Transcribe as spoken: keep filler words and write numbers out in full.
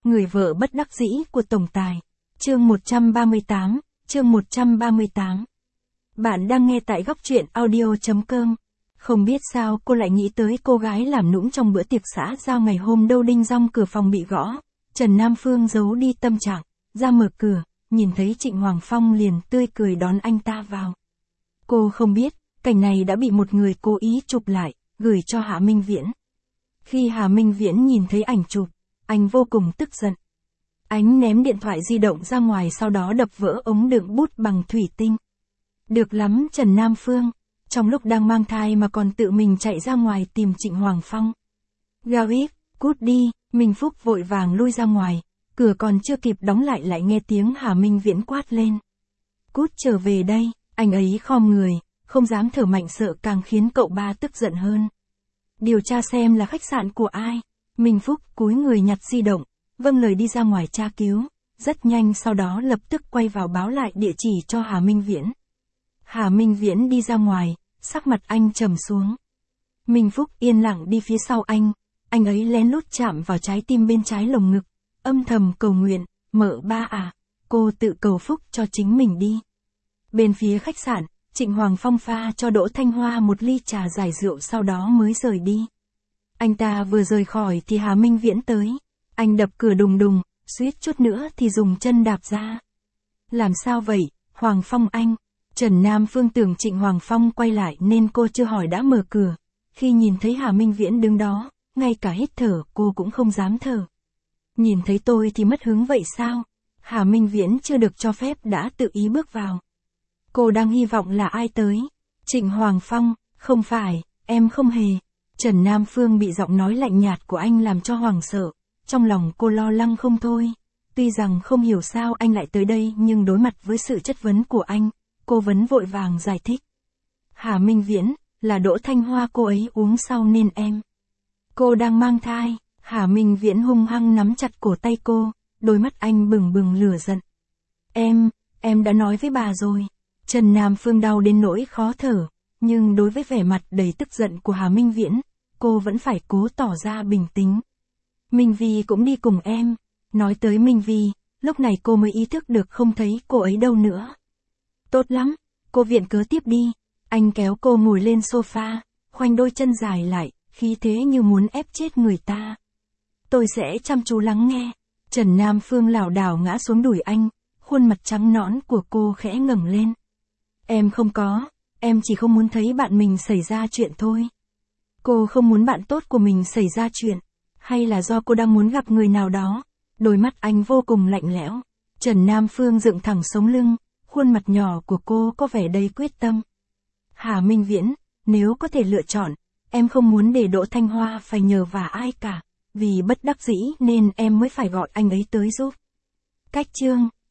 Người vợ bất đắc dĩ của tổng tài. Chương một trăm ba mươi tám, chương một trăm ba mươi tám. Bạn đang nghe tại góc truyện audio.com. Không biết sao cô lại nghĩ tới cô gái làm nũng trong bữa tiệc xã giao ngày hôm đâu đinh rong cửa phòng bị gõ. Trần Nam Phương giấu đi tâm trạng, ra mở cửa, nhìn thấy Trịnh Hoàng Phong liền tươi cười đón anh ta vào. Cô không biết, cảnh này đã bị một người cố ý chụp lại, gửi cho Hạ Minh Viễn. Khi Hà Minh Viễn nhìn thấy ảnh chụp, anh vô cùng tức giận. Anh ném điện thoại di động ra ngoài sau đó đập vỡ ống đựng bút bằng thủy tinh. Được lắm Trần Nam Phương, trong lúc đang mang thai mà còn tự mình chạy ra ngoài tìm Trịnh Hoàng Phong. Garip, cút đi, Minh Phúc vội vàng lui ra ngoài, cửa còn chưa kịp đóng lại lại nghe tiếng Hà Minh Viễn quát lên. Cút trở về đây, anh ấy khom người, không dám thở mạnh sợ càng khiến cậu ba tức giận hơn. Điều tra xem là khách sạn của ai. Minh Phúc cúi người nhặt di động, vâng lời đi ra ngoài tra cứu, rất nhanh sau đó lập tức quay vào báo lại địa chỉ cho Hà Minh Viễn. Hà Minh Viễn đi ra ngoài, sắc mặt anh trầm xuống. Minh Phúc yên lặng đi phía sau anh, anh ấy lén lút chạm vào trái tim bên trái lồng ngực, âm thầm cầu nguyện, mợ ba à, cô tự cầu phúc cho chính mình đi. Bên phía khách sạn, Trịnh Hoàng Phong pha cho Đỗ Thanh Hoa một ly trà giải rượu sau đó mới rời đi. Anh ta vừa rời khỏi thì Hà Minh Viễn tới. Anh đập cửa đùng đùng, suýt chút nữa thì dùng chân đạp ra. Làm sao vậy, Hoàng Phong anh? Trần Nam Phương tưởng Trịnh Hoàng Phong quay lại nên cô chưa hỏi đã mở cửa. Khi nhìn thấy Hà Minh Viễn đứng đó, ngay cả hít thở cô cũng không dám thở. Nhìn thấy tôi thì mất hứng vậy sao? Hà Minh Viễn chưa được cho phép đã tự ý bước vào. Cô đang hy vọng là ai tới? Trịnh Hoàng Phong, không phải, em không hề. Trần Nam Phương bị giọng nói lạnh nhạt của anh làm cho hoảng sợ, trong lòng cô lo lắng không thôi. Tuy rằng không hiểu sao anh lại tới đây nhưng đối mặt với sự chất vấn của anh, cô vẫn vội vàng giải thích. Hà Minh Viễn, là Đỗ Thanh Hoa cô ấy uống sau nên em. Cô đang mang thai. Hà Minh Viễn hung hăng nắm chặt cổ tay cô, đôi mắt anh bừng bừng lửa giận. Em, em đã nói với bà rồi. Trần Nam Phương đau đến nỗi khó thở, nhưng đối với vẻ mặt đầy tức giận của Hà Minh Viễn, cô vẫn phải cố tỏ ra bình tĩnh. Minh Vi cũng đi cùng em. Nói tới Minh Vi, lúc này cô mới ý thức được không thấy cô ấy đâu nữa. Tốt lắm, cô viện cớ tiếp đi. Anh kéo cô ngồi lên sofa, khoanh đôi chân dài lại, khí thế như muốn ép chết người ta. Tôi sẽ chăm chú lắng nghe. Trần Nam Phương lảo đảo ngã xuống đùi anh, khuôn mặt trắng nõn của cô khẽ ngẩng lên. Em không có, em chỉ không muốn thấy bạn mình xảy ra chuyện thôi. Cô không muốn bạn tốt của mình xảy ra chuyện, hay là do cô đang muốn gặp người nào đó? Đôi mắt anh vô cùng lạnh lẽo. Trần Nam Phương dựng thẳng sống lưng, khuôn mặt nhỏ của cô có vẻ đầy quyết tâm. Hà Minh Viễn, nếu có thể lựa chọn, em không muốn để Đỗ Thanh Hoa phải nhờ vả ai cả, vì bất đắc dĩ nên em mới phải gọi anh ấy tới giúp. Cách chương